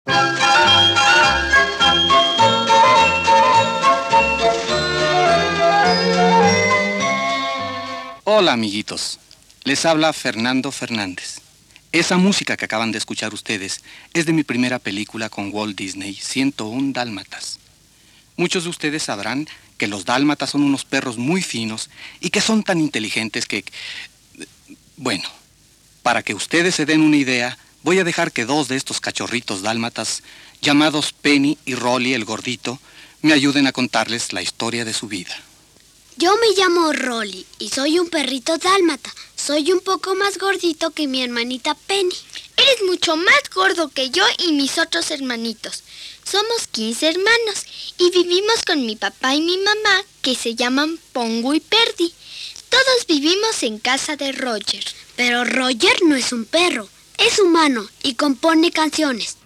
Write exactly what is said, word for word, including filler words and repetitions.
Hola, amiguitos. Les habla Fernando Fernández. Esa música que acaban de escuchar ustedes es de mi primera película con Walt Disney, ciento uno Dálmatas. Muchos de ustedes sabrán que los dálmatas son unos perros muy finos y que son tan inteligentes que... Bueno, para que ustedes se den una idea, voy a dejar que dos de estos cachorritos dálmatas, llamados Penny y Rolly el gordito, me ayuden a contarles la historia de su vida. Yo me llamo Rolly y soy un perrito dálmata. Soy un poco más gordito que mi hermanita Penny. Eres mucho más gordo que yo y mis otros hermanitos. Somos quince hermanos y vivimos con mi papá y mi mamá, que se llaman Pongo y Perdi. Todos vivimos en casa de Roger. Pero Roger no es un perro, es humano y compone canciones.